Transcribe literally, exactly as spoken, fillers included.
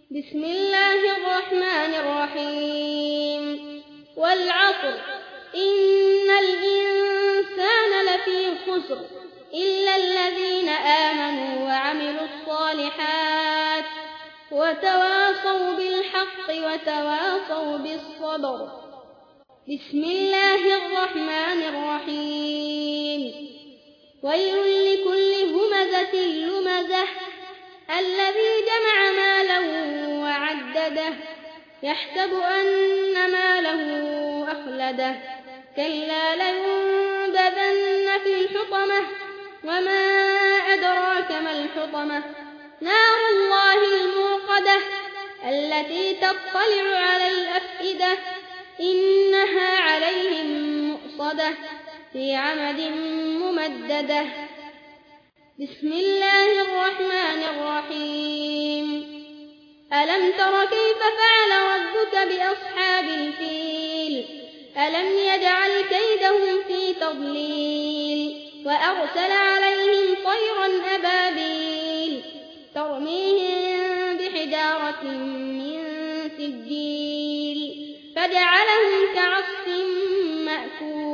بسم الله الرحمن الرحيم والعصر إن الإنسان لفي خسر إلا الذين آمنوا وعملوا الصالحات وتواصوا بالحق وتواصوا بالصبر. بسم الله الرحمن الرحيم ويل لكل همزة لمزة الذي جمع ماله وعدده يحسب أن ماله أخلده كلا لينبذن في الحطمة وما أدراك ما الحطمة نار الله الموقدة التي تطلع على الأفئدة إنها عليهم مؤصدة في عمد ممددة. بسم الله الرحمن الرحيم ألم تر كيف فعل ربك بأصحاب الفيل ألم يجعل كيدهم في تضليل وأرسل عليهم طيرا أبابيل ترميهم بحجارة من سجيل فجعلهم كعصف مأكول.